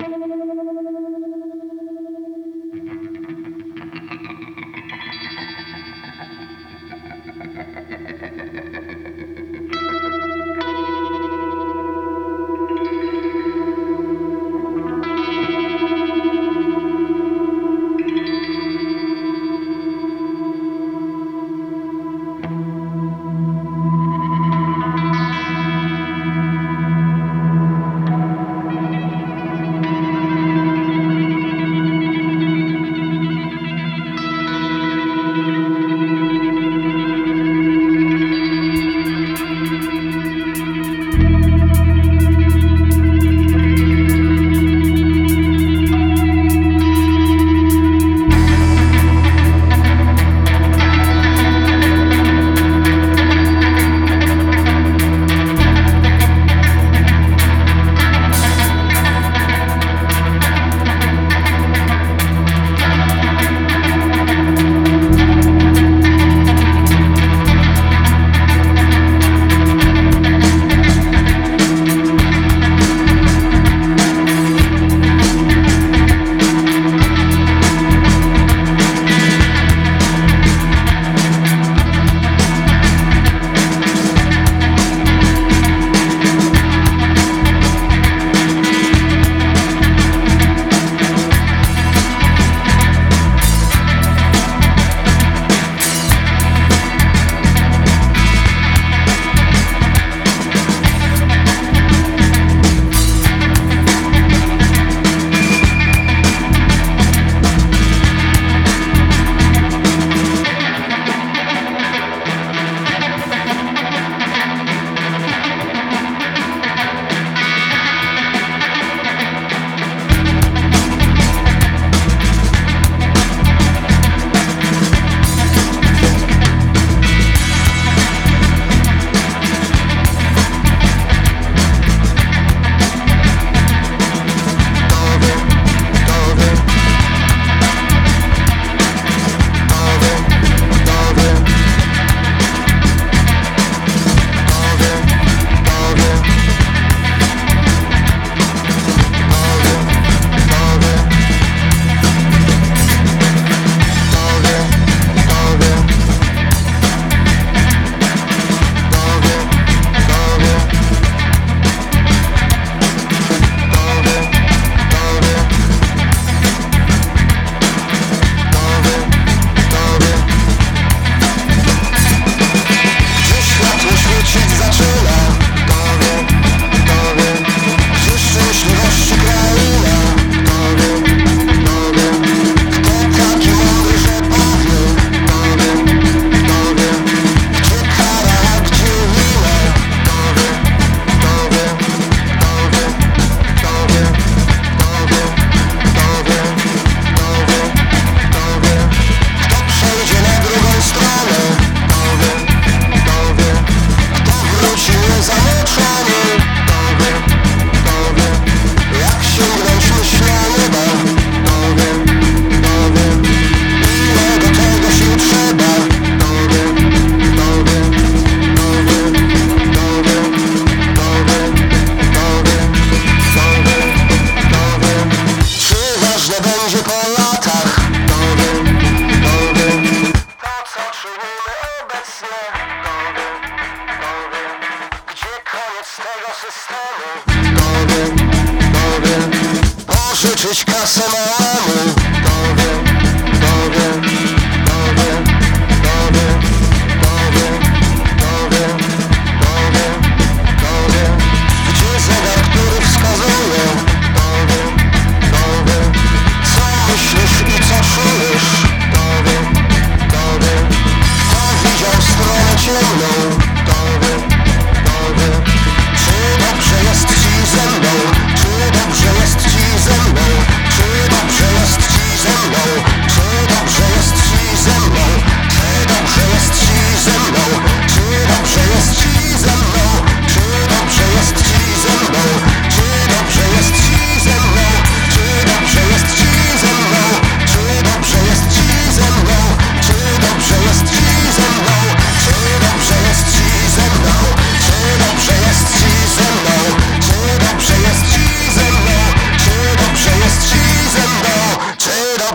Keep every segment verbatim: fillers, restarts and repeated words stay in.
pożyczyć kasę małemu. Kto wie, kto wie, kto wie, kto wie, kto wie, kto wie, kto wie, kto wie, gdzie zegar, który wskazuje. Kto wie, kto wie, co myślisz i co czujesz. Kto wie, kto wie, kto widział stronę ciemną. Kto wie, kto wie, czy dobrze jest ci ze mną. Czy dobrze jest ci ze mną? Czy dobrze jest ci ze mną? Czy dobrze jest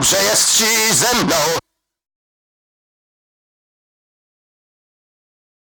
dobrze jest ci ze mną.